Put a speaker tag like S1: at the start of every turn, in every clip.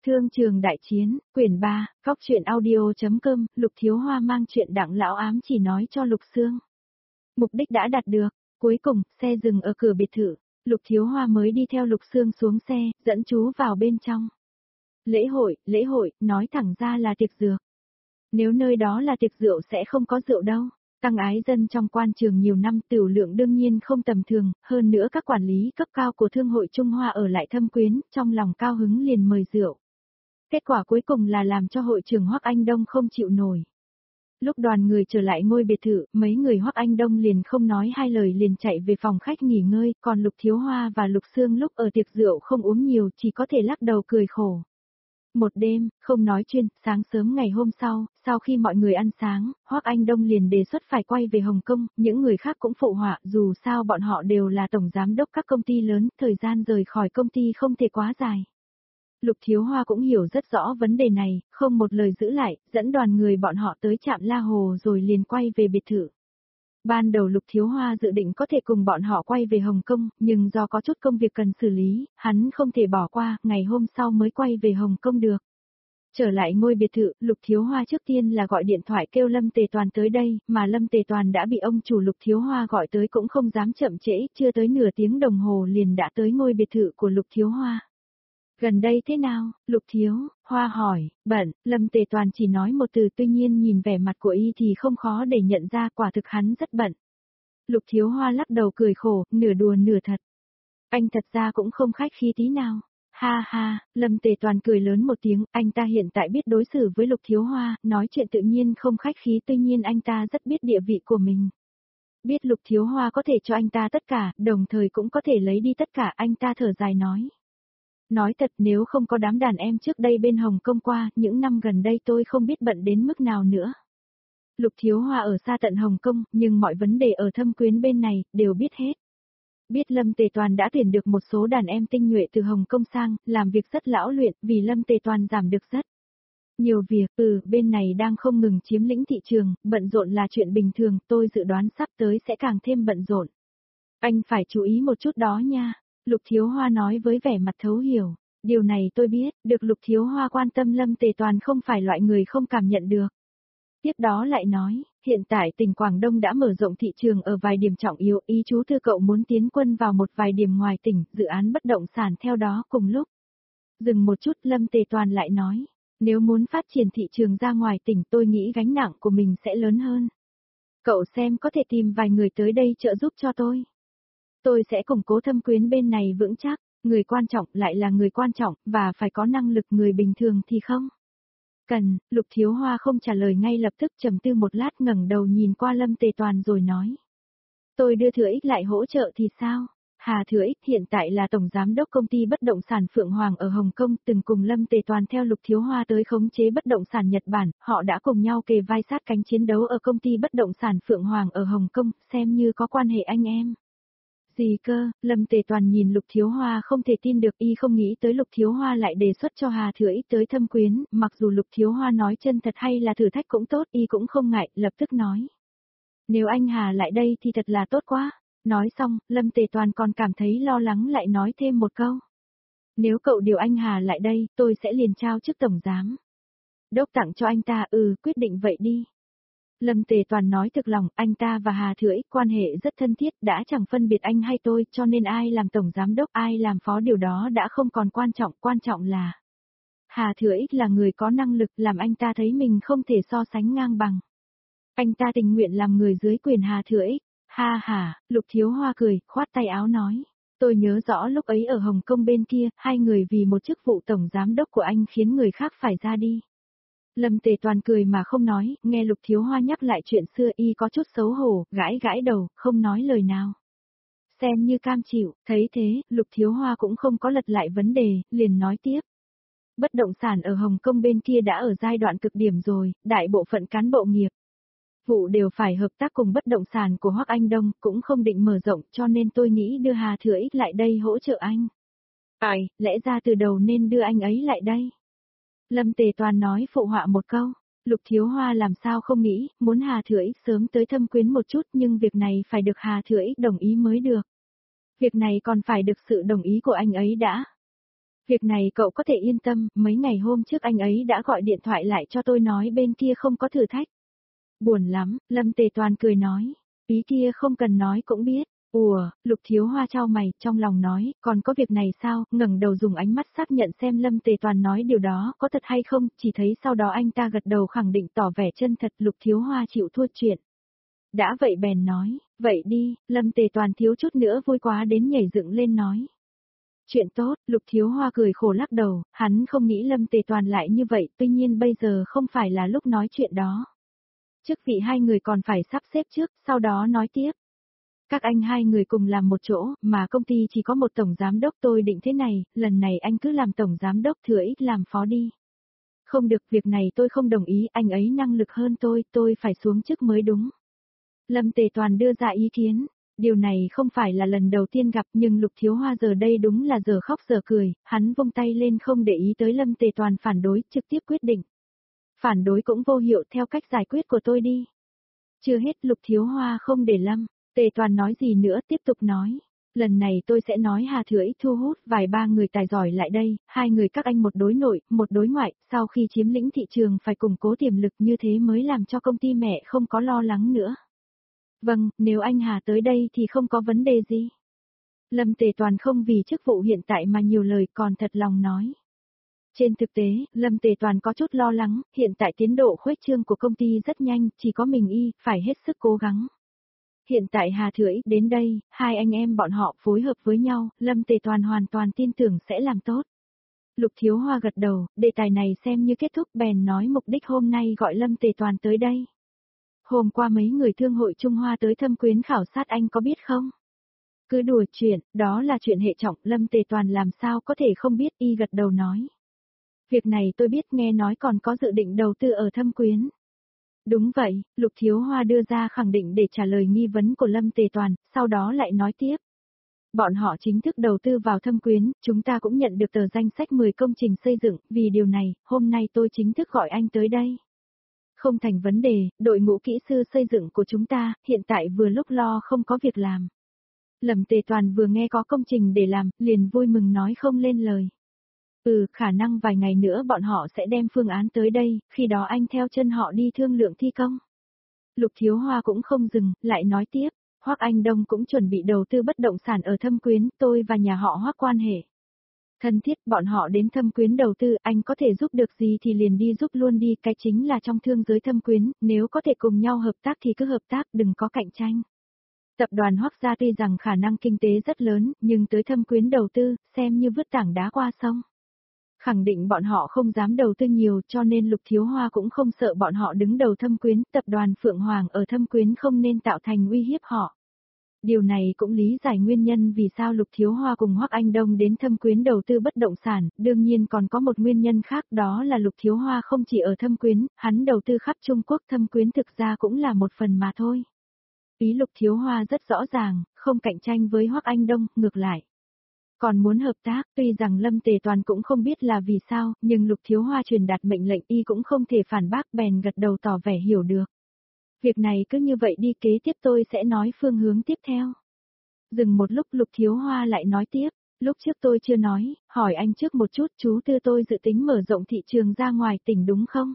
S1: Thương trường đại chiến, quyển 3, góc truyện audio.com, Lục Thiếu Hoa mang chuyện Đặng lão ám chỉ nói cho Lục Sương. Mục đích đã đạt được, cuối cùng, xe dừng ở cửa biệt thự, Lục Thiếu Hoa mới đi theo Lục Sương xuống xe, dẫn chú vào bên trong. Lễ hội, nói thẳng ra là tiệc dược. Nếu nơi đó là tiệc rượu sẽ không có rượu đâu. Tăng ái dân trong quan trường nhiều năm tửu lượng đương nhiên không tầm thường, hơn nữa các quản lý cấp cao của Thương hội Trung Hoa ở lại Thâm Quyến, trong lòng cao hứng liền mời rượu. Kết quả cuối cùng là làm cho hội trưởng Hoắc Anh Đông không chịu nổi. Lúc đoàn người trở lại ngôi biệt thự, mấy người Hoắc Anh Đông liền không nói hai lời liền chạy về phòng khách nghỉ ngơi, còn Lục Thiếu Hoa và Lục Sương lúc ở tiệc rượu không uống nhiều, chỉ có thể lắc đầu cười khổ. Một đêm, không nói chuyên, sáng sớm ngày hôm sau khi mọi người ăn sáng, Hoắc Anh Đông liền đề xuất phải quay về Hồng Kông, những người khác cũng phụ họa, dù sao bọn họ đều là tổng giám đốc các công ty lớn, thời gian rời khỏi công ty không thể quá dài. Lục Thiếu Hoa cũng hiểu rất rõ vấn đề này, không một lời giữ lại, dẫn đoàn người bọn họ tới trạm La Hồ rồi liền quay về biệt thự. Ban đầu Lục Thiếu Hoa dự định có thể cùng bọn họ quay về Hồng Kông, nhưng do có chút công việc cần xử lý, hắn không thể bỏ qua, ngày hôm sau mới quay về Hồng Kông được. Trở lại ngôi biệt thự, Lục Thiếu Hoa trước tiên là gọi điện thoại kêu Lâm Tề Toàn tới đây, mà Lâm Tề Toàn đã bị ông chủ Lục Thiếu Hoa gọi tới cũng không dám chậm trễ, chưa tới nửa tiếng đồng hồ liền đã tới ngôi biệt thự của Lục Thiếu Hoa. Gần đây thế nào? Lục Thiếu Hoa hỏi. Bận. Lâm Tề Toàn chỉ nói một từ, tuy nhiên nhìn vẻ mặt của y thì không khó để nhận ra quả thực hắn rất bận. Lục Thiếu Hoa lắc đầu cười khổ, nửa đùa nửa thật. Anh thật ra cũng không khách khí tí nào. Ha ha, Lâm Tề Toàn cười lớn một tiếng, anh ta hiện tại biết đối xử với Lục Thiếu Hoa, nói chuyện tự nhiên không khách khí, tuy nhiên anh ta rất biết địa vị của mình. Biết Lục Thiếu Hoa có thể cho anh ta tất cả, đồng thời cũng có thể lấy đi tất cả, anh ta thở dài nói. Nói thật, nếu không có đám đàn em trước đây bên Hồng Kông qua, những năm gần đây tôi không biết bận đến mức nào nữa. Lục Thiếu Hoa ở xa tận Hồng Kông, nhưng mọi vấn đề ở Thâm Quyến bên này, đều biết hết. Biết Lâm Tề Toàn đã tuyển được một số đàn em tinh nhuệ từ Hồng Kông sang, làm việc rất lão luyện, vì Lâm Tề Toàn giảm được rất nhiều việc, bên này đang không ngừng chiếm lĩnh thị trường, bận rộn là chuyện bình thường, tôi dự đoán sắp tới sẽ càng thêm bận rộn. Anh phải chú ý một chút đó nha, Lục Thiếu Hoa nói với vẻ mặt thấu hiểu, điều này tôi biết, được Lục Thiếu Hoa quan tâm Lâm Tề Toàn không phải loại người không cảm nhận được. Tiếp đó lại nói, hiện tại tỉnh Quảng Đông đã mở rộng thị trường ở vài điểm trọng yếu, ý chú thư cậu muốn tiến quân vào một vài điểm ngoài tỉnh, dự án bất động sản theo đó cùng lúc. Dừng một chút, Lâm Tề Toàn lại nói, nếu muốn phát triển thị trường ra ngoài tỉnh tôi nghĩ gánh nặng của mình sẽ lớn hơn. Cậu xem có thể tìm vài người tới đây trợ giúp cho tôi. Tôi sẽ củng cố Thâm Quyến bên này vững chắc, người quan trọng lại là người quan trọng, và phải có năng lực, người bình thường thì không. Cần. Lục Thiếu Hoa không trả lời ngay lập tức, trầm tư một lát ngẩng đầu nhìn qua Lâm Tề Toàn rồi nói. Tôi đưa Thừa Ích lại hỗ trợ thì sao? Hà Thừa Ích hiện tại là tổng giám đốc công ty bất động sản Phượng Hoàng ở Hồng Kông, từng cùng Lâm Tề Toàn theo Lục Thiếu Hoa tới khống chế bất động sản Nhật Bản, họ đã cùng nhau kề vai sát cánh chiến đấu ở công ty bất động sản Phượng Hoàng ở Hồng Kông, xem như có quan hệ anh em. Gì cơ? Lâm Tề Toàn nhìn Lục Thiếu Hoa không thể tin được, y không nghĩ tới Lục Thiếu Hoa lại đề xuất cho Hà Thừa Ích tới Thâm Quyến, mặc dù Lục Thiếu Hoa nói chân thật hay là thử thách cũng tốt, y cũng không ngại, lập tức nói. Nếu anh Hà lại đây thì thật là tốt quá. Nói xong, Lâm Tề Toàn còn cảm thấy lo lắng lại nói thêm một câu. Nếu cậu điều anh Hà lại đây, tôi sẽ liền trao chức tổng giám đốc tặng cho anh ta, quyết định vậy đi. Lâm Tề Toàn nói thực lòng, anh ta và Hà Thừa Ích quan hệ rất thân thiết, đã chẳng phân biệt anh hay tôi, cho nên ai làm tổng giám đốc, ai làm phó điều đó đã không còn quan trọng là Hà Thừa Ích là người có năng lực, làm anh ta thấy mình không thể so sánh ngang bằng. Anh ta tình nguyện làm người dưới quyền Hà Thừa Ích. Ha ha, Lục Thiếu Hoa cười, khoát tay áo nói. Tôi nhớ rõ lúc ấy ở Hồng Kông bên kia, hai người vì một chức vụ tổng giám đốc của anh khiến người khác phải ra đi. Lâm Tề Toàn cười mà không nói, nghe Lục Thiếu Hoa nhắc lại chuyện xưa y có chút xấu hổ, gãi đầu, không nói lời nào. Xem như cam chịu, thấy thế, Lục Thiếu Hoa cũng không có lật lại vấn đề, liền nói tiếp. Bất động sản ở Hồng Kông bên kia đã ở giai đoạn cực điểm rồi, đại bộ phận cán bộ nghiệp vụ đều phải hợp tác cùng bất động sản của Hoắc Anh Đông, cũng không định mở rộng, cho nên tôi nghĩ đưa Hà Thừa Ích lại đây hỗ trợ anh. Ai, lẽ ra từ đầu nên đưa anh ấy lại đây. Lâm Tề Toàn nói phụ họa một câu, Lục Thiếu Hoa làm sao không nghĩ, muốn Hà Thừa Ích sớm tới Thâm Quyến một chút, nhưng việc này phải được Hà Thừa Ích đồng ý mới được. Việc này còn phải được sự đồng ý của anh ấy đã. Việc này cậu có thể yên tâm, mấy ngày hôm trước anh ấy đã gọi điện thoại lại cho tôi nói bên kia không có thử thách. Buồn lắm, Lâm Tề Toàn cười nói. Ý kia không cần nói cũng biết. Ủa, Lục Thiếu Hoa chau mày, trong lòng nói, còn có việc này sao, ngẩng đầu dùng ánh mắt xác nhận xem Lâm Tề Toàn nói điều đó có thật hay không, chỉ thấy sau đó anh ta gật đầu khẳng định tỏ vẻ chân thật. Lục Thiếu Hoa chịu thua chuyện. Đã vậy bèn nói, vậy đi, Lâm Tề Toàn thiếu chút nữa vui quá đến nhảy dựng lên nói. Chuyện tốt, Lục Thiếu Hoa cười khổ lắc đầu, hắn không nghĩ Lâm Tề Toàn lại như vậy, tuy nhiên bây giờ không phải là lúc nói chuyện đó. Chức vị hai người còn phải sắp xếp trước, sau đó nói tiếp. Các anh hai người cùng làm một chỗ, mà công ty chỉ có một tổng giám đốc, tôi định thế này, lần này anh cứ làm tổng giám đốc, Thừa Ích làm phó đi. Không được, việc này tôi không đồng ý, anh ấy năng lực hơn tôi phải xuống chức mới đúng. Lâm Tề Toàn đưa ra ý kiến. Điều này không phải là lần đầu tiên gặp, nhưng Lục Thiếu Hoa giờ đây đúng là giờ khóc giờ cười, hắn vung tay lên không để ý tới Lâm Tề Toàn phản đối, trực tiếp quyết định. Phản đối cũng vô hiệu, theo cách giải quyết của tôi đi. Chưa hết, Lục Thiếu Hoa không để Lâm Tề Toàn nói gì nữa, tiếp tục nói. Lần này tôi sẽ nói Hà Thừa Ích thu hút vài ba người tài giỏi lại đây, hai người các anh một đối nội, một đối ngoại, sau khi chiếm lĩnh thị trường phải củng cố tiềm lực, như thế mới làm cho công ty mẹ không có lo lắng nữa. Vâng, nếu anh Hà tới đây thì không có vấn đề gì. Lâm Tề Toàn không vì chức vụ hiện tại mà nhiều lời, còn thật lòng nói. Trên thực tế, Lâm Tề Toàn có chút lo lắng, hiện tại tiến độ khuếch trương của công ty rất nhanh, chỉ có mình y, phải hết sức cố gắng. Hiện tại Hà Thừa Ích đến đây, hai anh em bọn họ phối hợp với nhau, Lâm Tề Toàn hoàn toàn tin tưởng sẽ làm tốt. Lục Thiếu Hoa gật đầu, đề tài này xem như kết thúc, bèn nói mục đích hôm nay gọi Lâm Tề Toàn tới đây. Hôm qua mấy người thương hội Trung Hoa tới Thâm Quyến khảo sát, anh có biết không? Cứ đùa chuyện, đó là chuyện hệ trọng, Lâm Tề Toàn làm sao có thể không biết, y gật đầu nói. Việc này tôi biết, nghe nói còn có dự định đầu tư ở Thâm Quyến. Đúng vậy, Lục Thiếu Hoa đưa ra khẳng định để trả lời nghi vấn của Lâm Tề Toàn, sau đó lại nói tiếp. Bọn họ chính thức đầu tư vào Thâm Quyến, chúng ta cũng nhận được tờ danh sách 10 công trình xây dựng, vì điều này, hôm nay tôi chính thức gọi anh tới đây. Không thành vấn đề, đội ngũ kỹ sư xây dựng của chúng ta, hiện tại vừa lúc lo không có việc làm. Lâm Tề Toàn vừa nghe có công trình để làm, liền vui mừng nói không lên lời. Khả năng vài ngày nữa bọn họ sẽ đem phương án tới đây, khi đó anh theo chân họ đi thương lượng thi công. Lục Thiếu Hoa cũng không dừng, lại nói tiếp, Hoắc Anh Đông cũng chuẩn bị đầu tư bất động sản ở Thâm Quyến, tôi và nhà họ Hoắc quan hệ thân thiết, bọn họ đến Thâm Quyến đầu tư, anh có thể giúp được gì thì liền đi giúp luôn đi, cái chính là trong thương giới Thâm Quyến, nếu có thể cùng nhau hợp tác thì cứ hợp tác, đừng có cạnh tranh. Tập đoàn Hoắc gia tuy rằng khả năng kinh tế rất lớn, nhưng tới Thâm Quyến đầu tư, xem như vứt tảng đá qua sông. Khẳng định bọn họ không dám đầu tư nhiều, cho nên Lục Thiếu Hoa cũng không sợ bọn họ đứng đầu Thâm Quyến, tập đoàn Phượng Hoàng ở Thâm Quyến không nên tạo thành uy hiếp họ. Điều này cũng lý giải nguyên nhân vì sao Lục Thiếu Hoa cùng Hoắc Anh Đông đến Thâm Quyến đầu tư bất động sản, đương nhiên còn có một nguyên nhân khác, đó là Lục Thiếu Hoa không chỉ ở Thâm Quyến, hắn đầu tư khắp Trung Quốc, Thâm Quyến thực ra cũng là một phần mà thôi. Ý Lục Thiếu Hoa rất rõ ràng, không cạnh tranh với Hoắc Anh Đông, ngược lại. Còn muốn hợp tác, tuy rằng Lâm Tề Toàn cũng không biết là vì sao, nhưng Lục Thiếu Hoa truyền đạt mệnh lệnh, y cũng không thể phản bác, bèn gật đầu tỏ vẻ hiểu được. Việc này cứ như vậy đi, kế tiếp tôi sẽ nói phương hướng tiếp theo. Dừng một lúc, Lục Thiếu Hoa lại nói tiếp, lúc trước tôi chưa nói, hỏi anh trước một chút, chú Tư tôi dự tính mở rộng thị trường ra ngoài tỉnh đúng không?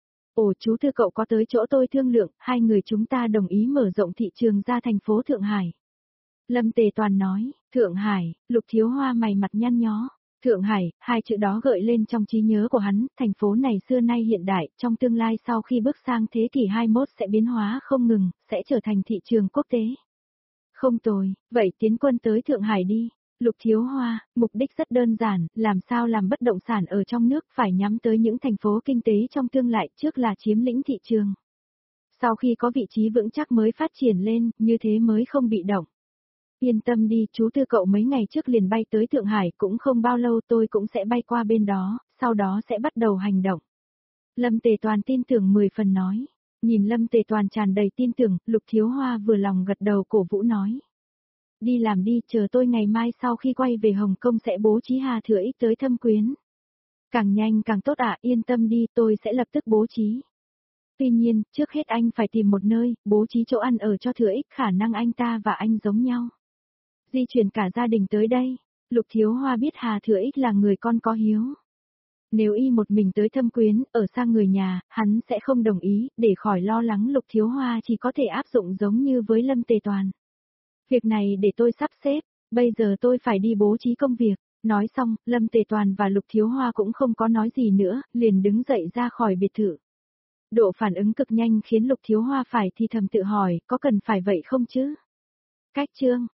S1: Ồ, chú Tư cậu có tới chỗ tôi thương lượng, hai người chúng ta đồng ý mở rộng thị trường ra thành phố Thượng Hải. Lâm Tề Toàn nói, Thượng Hải, Lục Thiếu Hoa mày mặt nhăn nhó. Thượng Hải, hai chữ đó gợi lên trong trí nhớ của hắn, thành phố này xưa nay hiện đại, trong tương lai sau khi bước sang thế kỷ 21 sẽ biến hóa không ngừng, sẽ trở thành thị trường quốc tế. Không tồi, vậy tiến quân tới Thượng Hải đi. Lục Thiếu Hoa, mục đích rất đơn giản, làm sao làm bất động sản ở trong nước, phải nhắm tới những thành phố kinh tế trong tương lai, trước là chiếm lĩnh thị trường. Sau khi có vị trí vững chắc mới phát triển lên, như thế mới không bị động. Yên tâm đi, chú Tư cậu mấy ngày trước liền bay tới Thượng Hải, cũng không bao lâu tôi cũng sẽ bay qua bên đó, sau đó sẽ bắt đầu hành động. Lâm Tề Toàn tin tưởng 10 phần nói. Nhìn Lâm Tề Toàn tràn đầy tin tưởng, Lục Thiếu Hoa vừa lòng gật đầu cổ vũ nói. Đi làm đi, chờ tôi ngày mai sau khi quay về Hồng Kông sẽ bố trí Hà Thừa Ích tới Thâm Quyến. Càng nhanh càng tốt ạ, yên tâm đi, tôi sẽ lập tức bố trí. Tuy nhiên, trước hết anh phải tìm một nơi, bố trí chỗ ăn ở cho Thừa Ích, khả năng anh ta và anh giống nhau. Di chuyển cả gia đình tới đây. Lục Thiếu Hoa biết Hà Thừa Ích là người con có hiếu. Nếu y một mình tới thâm quyến, ở xa người nhà, hắn sẽ không đồng ý, để khỏi lo lắng Lục Thiếu Hoa chỉ có thể áp dụng giống như với Lâm Tề Toàn. Việc này để tôi sắp xếp, bây giờ tôi phải đi bố trí công việc. Nói xong, Lâm Tề Toàn và Lục Thiếu Hoa cũng không có nói gì nữa, liền đứng dậy ra khỏi biệt thự. Độ phản ứng cực nhanh khiến Lục Thiếu Hoa phải thì thầm tự hỏi, có cần phải vậy không chứ? Cách chương